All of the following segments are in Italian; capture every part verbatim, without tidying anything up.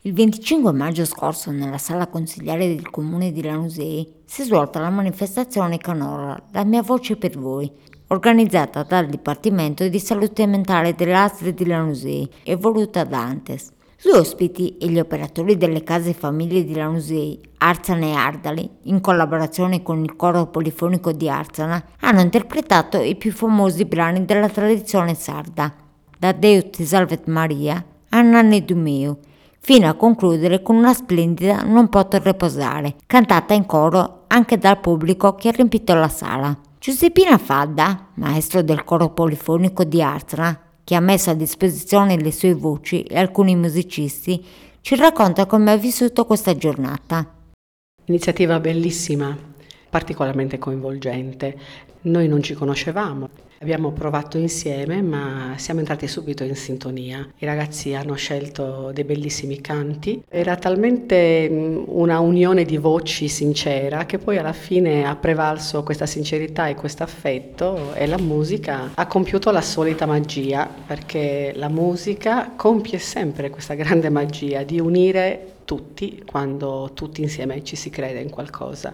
Il venticinque maggio scorso, nella sala consiliare del comune di Lanusei, si è svolta la manifestazione Canora, la mia voce per voi, organizzata dal Dipartimento di Salute Mentale dell'A S L di Lanusei e voluta da Antes. Gli ospiti e gli operatori delle case famiglie di Lanusei, Arzana e Ardali, in collaborazione con il coro polifonico di Arzana, hanno interpretato i più famosi brani della tradizione sarda, da Deus ti salvet Maria a Nanne Dumeu, fino a concludere con una splendida Non poter riposare, cantata in coro anche dal pubblico che ha riempito la sala. Giuseppina Fadda, maestro del coro polifonico di Arzana, che ha messo a disposizione le sue voci e alcuni musicisti, ci racconta come ha vissuto questa giornata. Iniziativa bellissima, particolarmente coinvolgente. Noi non ci conoscevamo, abbiamo provato insieme, ma siamo entrati subito in sintonia. I ragazzi hanno scelto dei bellissimi canti. Era talmente una unione di voci sincera che poi alla fine ha prevalso questa sincerità e questo affetto, e la musica ha compiuto la solita magia, perché la musica compie sempre questa grande magia di unire tutti quando tutti insieme ci si crede in qualcosa.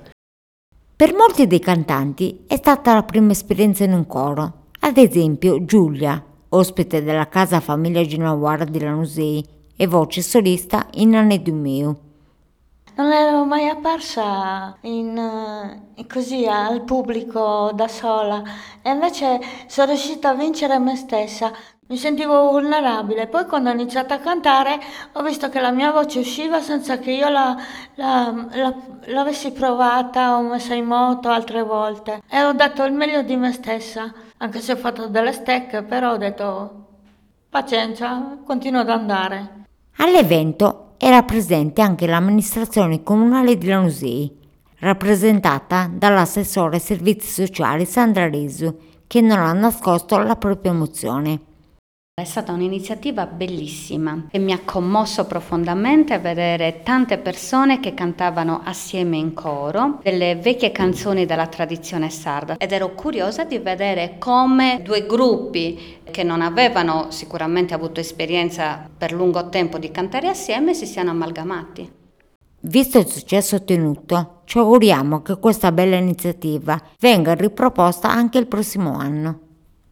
Per molti dei cantanti è stata la prima esperienza in un coro. Ad esempio Giulia, ospite della casa famiglia Ginawara di Lanusei e voce solista in Nanne Dumeu. Non ero mai apparsa in, in così al pubblico da sola, e invece sono riuscita a vincere me stessa. Mi sentivo vulnerabile, poi quando ho iniziato a cantare ho visto che la mia voce usciva senza che io la, la, la, l'avessi provata o messa in moto altre volte, e ho dato il meglio di me stessa, anche se ho fatto delle stecche, però ho detto pazienza, continuo ad andare. All'evento era presente anche l'amministrazione comunale di Lanusei, rappresentata dall'assessore ai servizi sociali Sandra Resu, che non ha nascosto la propria emozione. È stata un'iniziativa bellissima e mi ha commosso profondamente vedere tante persone che cantavano assieme in coro delle vecchie canzoni della tradizione sarda, ed ero curiosa di vedere come due gruppi che non avevano sicuramente avuto esperienza per lungo tempo di cantare assieme si siano amalgamati. Visto il successo ottenuto, ci auguriamo che questa bella iniziativa venga riproposta anche il prossimo anno.